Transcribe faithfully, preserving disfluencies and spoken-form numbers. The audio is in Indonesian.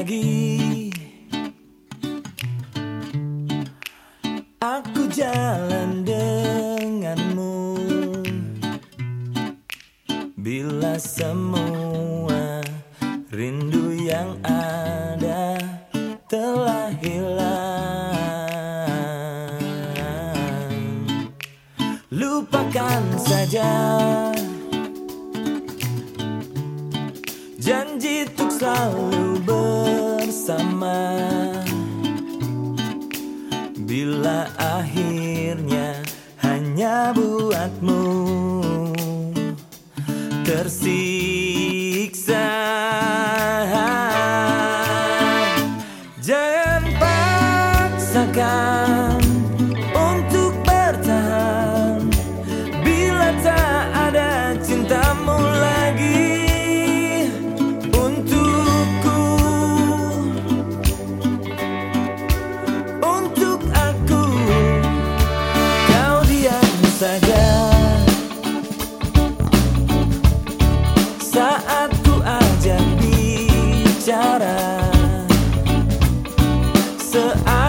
lagi. Aku jalan denganmu bila semua rindu yang ada telah hilang. Lupakan saja janji untuk selalu bersama. Bila akhirnya hanya buatmu tersiksa, jangan paksakan untuk bertahan bila tak ada cintamu lagi. Saja saat ku ajak bicara,